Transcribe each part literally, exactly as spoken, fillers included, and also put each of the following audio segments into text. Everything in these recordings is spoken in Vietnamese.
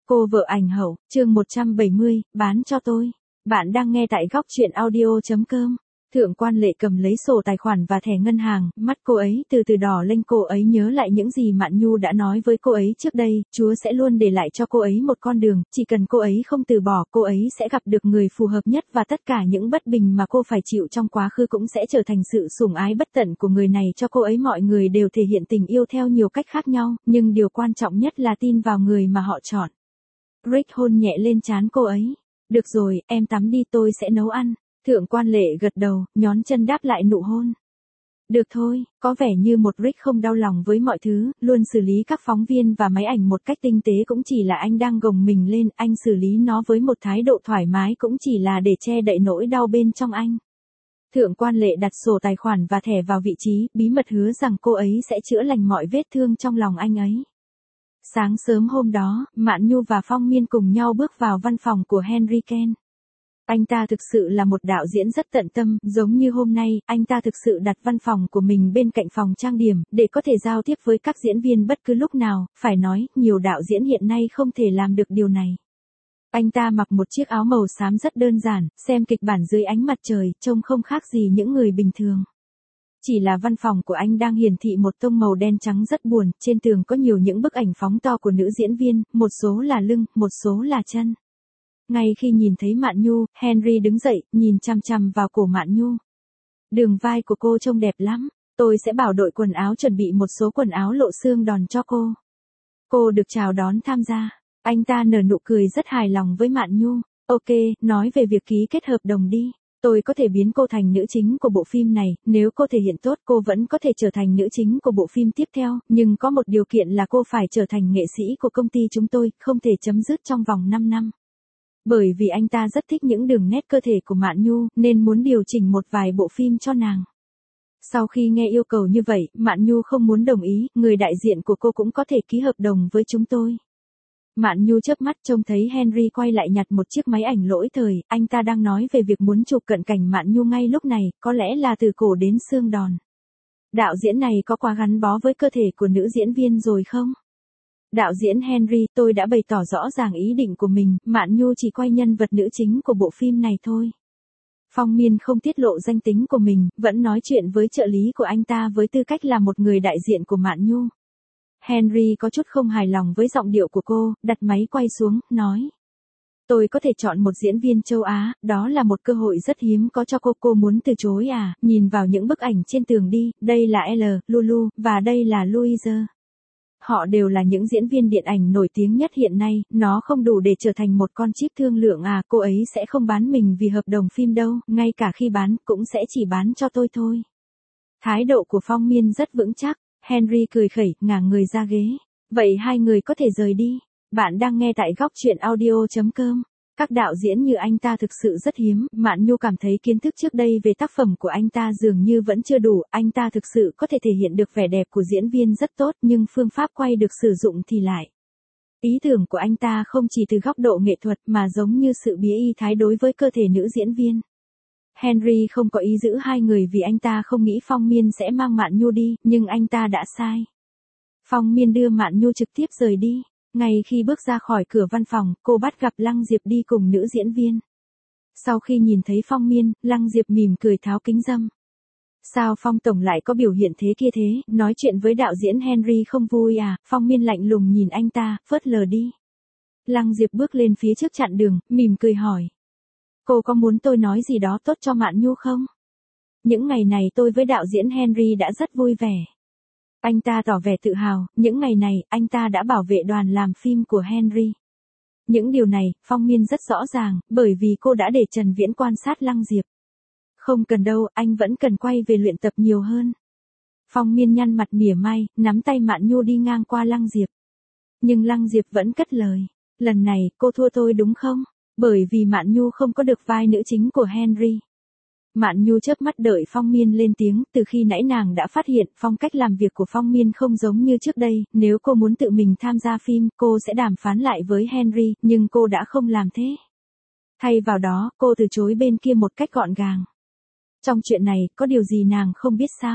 Cô vợ ảnh hậu, chương một trăm bảy mươi, bán cho tôi. Bạn đang nghe tại góc truyện audio.com. Thượng quan Lệ cầm lấy sổ tài khoản và thẻ ngân hàng, mắt cô ấy từ từ đỏ lên. Cô ấy nhớ lại những gì Mạn Nhu đã nói với cô ấy trước đây, Chúa sẽ luôn để lại cho cô ấy một con đường, chỉ cần cô ấy không từ bỏ, cô ấy sẽ gặp được người phù hợp nhất và tất cả những bất bình mà cô phải chịu trong quá khứ cũng sẽ trở thành sự sủng ái bất tận của người này cho cô ấy. Mọi người đều thể hiện tình yêu theo nhiều cách khác nhau, nhưng điều quan trọng nhất là tin vào người mà họ chọn. Rick hôn nhẹ lên trán cô ấy. Được rồi, em tắm đi, tôi sẽ nấu ăn. Thượng quan Lệ gật đầu, nhón chân đáp lại nụ hôn. Được thôi, có vẻ như một Rick không đau lòng với mọi thứ, luôn xử lý các phóng viên và máy ảnh một cách tinh tế cũng chỉ là anh đang gồng mình lên, anh xử lý nó với một thái độ thoải mái cũng chỉ là để che đậy nỗi đau bên trong anh. Thượng quan Lệ đặt sổ tài khoản và thẻ vào vị trí, bí mật hứa rằng cô ấy sẽ chữa lành mọi vết thương trong lòng anh ấy. Sáng sớm hôm đó, Mạn Nhu và Phong Miên cùng nhau bước vào văn phòng của Henry Ken. Anh ta thực sự là một đạo diễn rất tận tâm, giống như hôm nay, anh ta thực sự đặt văn phòng của mình bên cạnh phòng trang điểm, để có thể giao tiếp với các diễn viên bất cứ lúc nào. Phải nói, nhiều đạo diễn hiện nay không thể làm được điều này. Anh ta mặc một chiếc áo màu xám rất đơn giản, xem kịch bản dưới ánh mặt trời, trông không khác gì những người bình thường. Chỉ là văn phòng của anh đang hiển thị một tông màu đen trắng rất buồn, trên tường có nhiều những bức ảnh phóng to của nữ diễn viên, một số là lưng, một số là chân. Ngay khi nhìn thấy Mạn Nhu, Henry đứng dậy, nhìn chằm chằm vào cổ Mạn Nhu. Đường vai của cô trông đẹp lắm, tôi sẽ bảo đội quần áo chuẩn bị một số quần áo lộ xương đòn cho cô. Cô được chào đón tham gia. Anh ta nở nụ cười rất hài lòng với Mạn Nhu. Ok, nói về việc ký kết hợp đồng đi. Tôi có thể biến cô thành nữ chính của bộ phim này, nếu cô thể hiện tốt cô vẫn có thể trở thành nữ chính của bộ phim tiếp theo, nhưng có một điều kiện là cô phải trở thành nghệ sĩ của công ty chúng tôi, không thể chấm dứt trong vòng năm năm. Bởi vì anh ta rất thích những đường nét cơ thể của Mạn Nhu, nên muốn điều chỉnh một vài bộ phim cho nàng. Sau khi nghe yêu cầu như vậy, Mạn Nhu không muốn đồng ý, người đại diện của cô cũng có thể ký hợp đồng với chúng tôi. Mạn Nhu chớp mắt trông thấy Henry quay lại nhặt một chiếc máy ảnh lỗi thời, anh ta đang nói về việc muốn chụp cận cảnh Mạn Nhu ngay lúc này, có lẽ là từ cổ đến xương đòn. Đạo diễn này có quá gắn bó với cơ thể của nữ diễn viên rồi không? Đạo diễn Henry, tôi đã bày tỏ rõ ràng ý định của mình, Mạn Nhu chỉ quay nhân vật nữ chính của bộ phim này thôi. Phong Miên không tiết lộ danh tính của mình, vẫn nói chuyện với trợ lý của anh ta với tư cách là một người đại diện của Mạn Nhu. Henry có chút không hài lòng với giọng điệu của cô, đặt máy quay xuống, nói. Tôi có thể chọn một diễn viên châu Á, đó là một cơ hội rất hiếm có cho cô. Cô muốn từ chối à? Nhìn vào những bức ảnh trên tường đi, đây là L, Lulu, và đây là Louise. Họ đều là những diễn viên điện ảnh nổi tiếng nhất hiện nay, nó không đủ để trở thành một con chip thương lượng à? Cô ấy sẽ không bán mình vì hợp đồng phim đâu, ngay cả khi bán, cũng sẽ chỉ bán cho tôi thôi. Thái độ của Phong Miên rất vững chắc. Henry cười khẩy, ngả người ra ghế. Vậy hai người có thể rời đi. Bạn đang nghe tại góc truyện audio.com. Các đạo diễn như anh ta thực sự rất hiếm. Mạn Nhu cảm thấy kiến thức trước đây về tác phẩm của anh ta dường như vẫn chưa đủ. Anh ta thực sự có thể thể hiện được vẻ đẹp của diễn viên rất tốt, nhưng phương pháp quay được sử dụng thì lại. Ý tưởng của anh ta không chỉ từ góc độ nghệ thuật mà giống như sự bía y thái đối với cơ thể nữ diễn viên. Henry không có ý giữ hai người vì anh ta không nghĩ Phong Miên sẽ mang Mạn Nhu đi, nhưng anh ta đã sai. Phong Miên đưa Mạn Nhu trực tiếp rời đi. Ngay khi bước ra khỏi cửa văn phòng, cô bắt gặp Lăng Diệp đi cùng nữ diễn viên. Sau khi nhìn thấy Phong Miên, Lăng Diệp mỉm cười tháo kính râm. Sao Phong tổng lại có biểu hiện thế kia thế, nói chuyện với đạo diễn Henry không vui à? Phong Miên lạnh lùng nhìn anh ta, phớt lờ đi. Lăng Diệp bước lên phía trước chặn đường, mỉm cười hỏi. Cô có muốn tôi nói gì đó tốt cho Mạn Nhu không? Những ngày này tôi với đạo diễn Henry đã rất vui vẻ. Anh ta tỏ vẻ tự hào, những ngày này, anh ta đã bảo vệ đoàn làm phim của Henry. Những điều này, Phong Miên rất rõ ràng, bởi vì cô đã để Trần Viễn quan sát Lăng Diệp. Không cần đâu, anh vẫn cần quay về luyện tập nhiều hơn. Phong Miên nhăn mặt mỉa mai, nắm tay Mạn Nhu đi ngang qua Lăng Diệp. Nhưng Lăng Diệp vẫn cất lời. Lần này, cô thua tôi đúng không? Bởi vì Mạn Nhu không có được vai nữ chính của Henry. Mạn Nhu chớp mắt đợi Phong Miên lên tiếng, từ khi nãy nàng đã phát hiện phong cách làm việc của Phong Miên không giống như trước đây, nếu cô muốn tự mình tham gia phim, cô sẽ đàm phán lại với Henry, nhưng cô đã không làm thế. Thay vào đó, cô từ chối bên kia một cách gọn gàng. Trong chuyện này, có điều gì nàng không biết sao?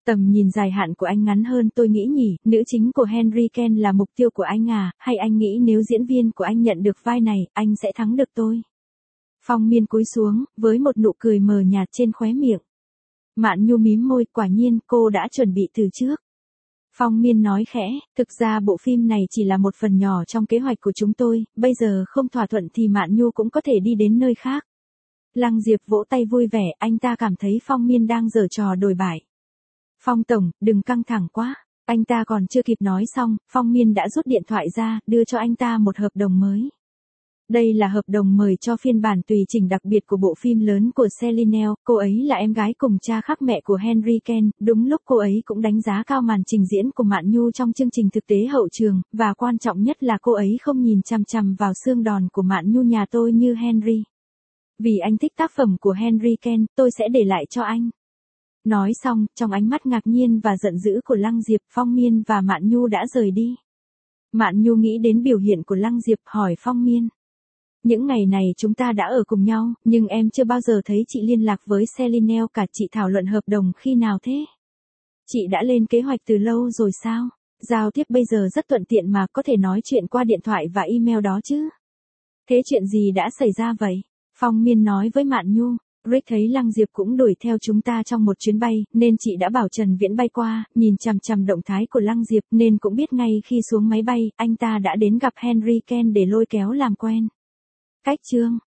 Tầm nhìn dài hạn của anh ngắn hơn tôi nghĩ nhỉ, nữ chính của Henry Ken là mục tiêu của anh à, hay anh nghĩ nếu diễn viên của anh nhận được vai này, anh sẽ thắng được tôi? Phong Miên cúi xuống, với một nụ cười mờ nhạt trên khóe miệng. Mạn Nhu mím môi, quả nhiên cô đã chuẩn bị từ trước. Phong Miên nói khẽ, thực ra bộ phim này chỉ là một phần nhỏ trong kế hoạch của chúng tôi, bây giờ không thỏa thuận thì Mạn Nhu cũng có thể đi đến nơi khác. Lăng Diệp vỗ tay vui vẻ, anh ta cảm thấy Phong Miên đang giở trò đồi bại. Phong tổng, đừng căng thẳng quá. Anh ta còn chưa kịp nói xong, Phong Miên đã rút điện thoại ra, đưa cho anh ta một hợp đồng mới. Đây là hợp đồng mời cho phiên bản tùy chỉnh đặc biệt của bộ phim lớn của Celine, cô ấy là em gái cùng cha khác mẹ của Henry Ken, đúng lúc cô ấy cũng đánh giá cao màn trình diễn của Mạn Nhu trong chương trình thực tế hậu trường, và quan trọng nhất là cô ấy không nhìn chằm chằm vào xương đòn của Mạn Nhu nhà tôi như Henry. Vì anh thích tác phẩm của Henry Ken, tôi sẽ để lại cho anh. Nói xong, trong ánh mắt ngạc nhiên và giận dữ của Lăng Diệp, Phong Miên và Mạn Nhu đã rời đi. Mạn Nhu nghĩ đến biểu hiện của Lăng Diệp, hỏi Phong Miên. Những ngày này chúng ta đã ở cùng nhau, nhưng em chưa bao giờ thấy chị liên lạc với Celine cả, chị thảo luận hợp đồng khi nào thế? Chị đã lên kế hoạch từ lâu rồi sao? Giao tiếp bây giờ rất thuận tiện mà, có thể nói chuyện qua điện thoại và email đó chứ. Thế chuyện gì đã xảy ra vậy? Phong Miên nói với Mạn Nhu. Rick thấy Lăng Diệp cũng đuổi theo chúng ta trong một chuyến bay, nên chị đã bảo Trần Viễn bay qua, nhìn chằm chằm động thái của Lăng Diệp, nên cũng biết ngay khi xuống máy bay, anh ta đã đến gặp Henry Ken để lôi kéo làm quen. Cách chương